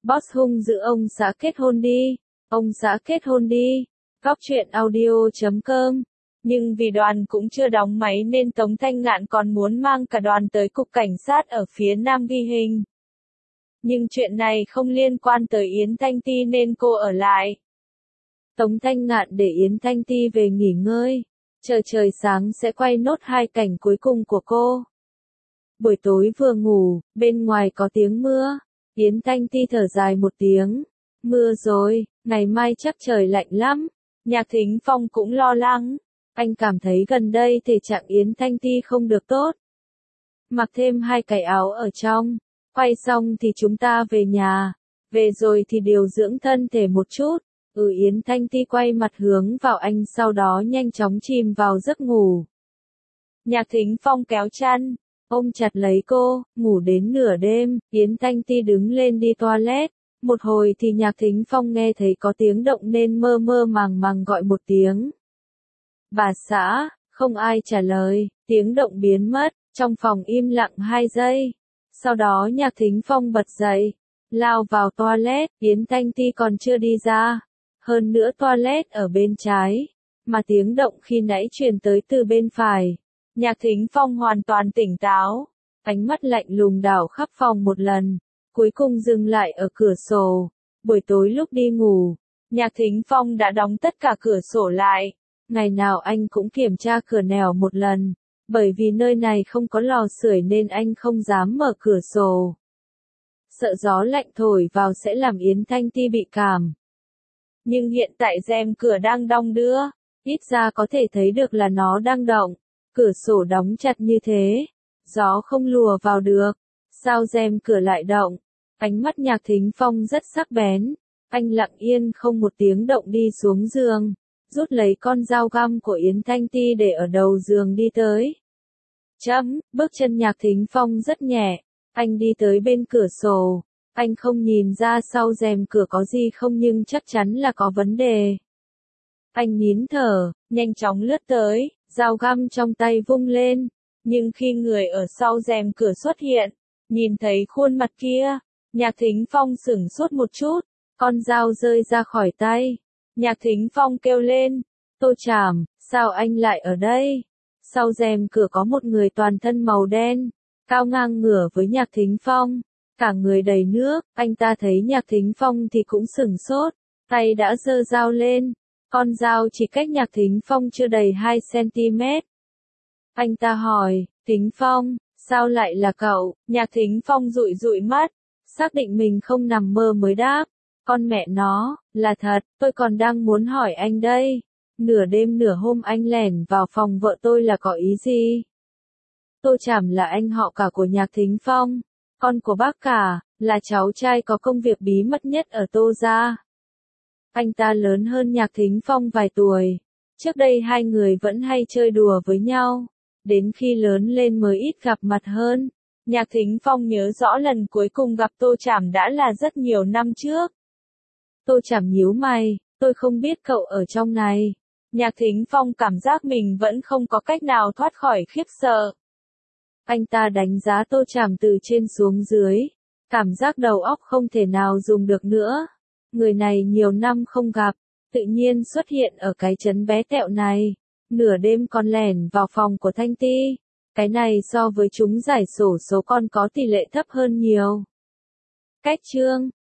Boss hung dữ ông xã kết hôn đi. Ông xã kết hôn đi. Góc truyện audio.com. Nhưng vì đoàn cũng chưa đóng máy nên Tống Thanh Ngạn còn muốn mang cả đoàn tới cục cảnh sát ở phía Nam ghi hình. Nhưng chuyện này không liên quan tới Yến Thanh Ti nên cô ở lại. Tống Thanh Ngạn để Yến Thanh Ti về nghỉ ngơi. Chờ trời sáng sẽ quay nốt 2 cảnh cuối cùng của cô. Buổi tối vừa ngủ, bên ngoài có tiếng mưa. Yến Thanh Ti thở dài một tiếng. Mưa rồi, ngày mai chắc trời lạnh lắm. Nhạc Thính Phong cũng lo lắng. Anh cảm thấy gần đây thể trạng Yến Thanh Ti không được tốt. Mặc thêm 2 cái áo ở trong. Quay xong thì chúng ta về nhà. Về rồi thì điều dưỡng thân thể một chút. Yến Thanh Ti quay mặt hướng vào anh sau đó nhanh chóng chìm vào giấc ngủ. Nhạc Thính Phong kéo chăn, ôm chặt lấy cô, ngủ đến nửa đêm, Yến Thanh Ti đứng lên đi toilet. Một hồi thì Nhạc Thính Phong nghe thấy có tiếng động nên mơ mơ màng màng gọi một tiếng. Bà xã, không ai trả lời, tiếng động biến mất, trong phòng im lặng 2 giây. Sau đó Nhạc Thính Phong bật dậy, lao vào toilet, Yến Thanh Ti còn chưa đi ra. Hơn nữa toilet ở bên trái, mà tiếng động khi nãy truyền tới từ bên phải. Nhạc Thính Phong hoàn toàn tỉnh táo, ánh mắt lạnh lùng đảo khắp phòng một lần, cuối cùng dừng lại ở cửa sổ. Buổi tối lúc đi ngủ, Nhạc Thính Phong đã đóng tất cả cửa sổ lại. Ngày nào anh cũng kiểm tra cửa nẻo một lần, bởi vì nơi này không có lò sưởi nên anh không dám mở cửa sổ. Sợ gió lạnh thổi vào sẽ làm Yến Thanh Ti bị cảm. Nhưng hiện tại rèm cửa đang đong đưa, ít ra có thể thấy được là nó đang động. Cửa sổ đóng chặt như thế, gió không lùa vào được. Sao rèm cửa lại động? Ánh mắt Nhạc Thính Phong rất sắc bén. Anh lặng yên không một tiếng động đi xuống giường, rút lấy con dao găm của Yến Thanh Ti để ở đầu giường đi tới. Bước chân Nhạc Thính Phong rất nhẹ. Anh đi tới bên cửa sổ. Anh không nhìn ra sau rèm cửa có gì không nhưng chắc chắn là có vấn đề. Anh nín thở, nhanh chóng lướt tới, dao găm trong tay vung lên. Nhưng khi người ở sau rèm cửa xuất hiện, nhìn thấy khuôn mặt kia, Nhạc Thính Phong sửng sốt một chút, con dao rơi ra khỏi tay. Nhạc Thính Phong kêu lên, Tô Trảm, sao anh lại ở đây? Sau rèm cửa có một người toàn thân màu đen, cao ngang ngửa với Nhạc Thính Phong. Cả người đầy nước, anh ta thấy Nhạc Thính Phong thì cũng sửng sốt, tay đã giơ dao lên, con dao chỉ cách Nhạc Thính Phong chưa đầy 2 cm. Anh ta hỏi, Thính Phong, sao lại là cậu? Nhạc Thính Phong dụi dụi mắt, xác định mình không nằm mơ mới đáp, con mẹ nó, là thật, tôi còn đang muốn hỏi anh đây, nửa đêm nửa hôm anh lẻn vào phòng vợ tôi là có ý gì? Tô Trảm là anh họ cả của Nhạc Thính Phong. Con của bác cả, là cháu trai có công việc bí mật nhất ở Tô gia. Anh ta lớn hơn Nhạc Thính Phong vài tuổi. Trước đây 2 người vẫn hay chơi đùa với nhau. Đến khi lớn lên mới ít gặp mặt hơn. Nhạc Thính Phong nhớ rõ lần cuối cùng gặp Tô Trảm đã là rất nhiều năm trước. Tô Trảm nhíu mày, tôi không biết cậu ở trong này. Nhạc Thính Phong cảm giác mình vẫn không có cách nào thoát khỏi khiếp sợ. Anh ta đánh giá Tô Trảm từ trên xuống dưới, cảm giác đầu óc không thể nào dùng được nữa. Người này nhiều năm không gặp, tự nhiên xuất hiện ở cái trấn bé tẹo này, nửa đêm còn lẻn vào phòng của Thanh Ti. Cái này so với chúng giải xổ số con có tỷ lệ thấp hơn nhiều. Cách chương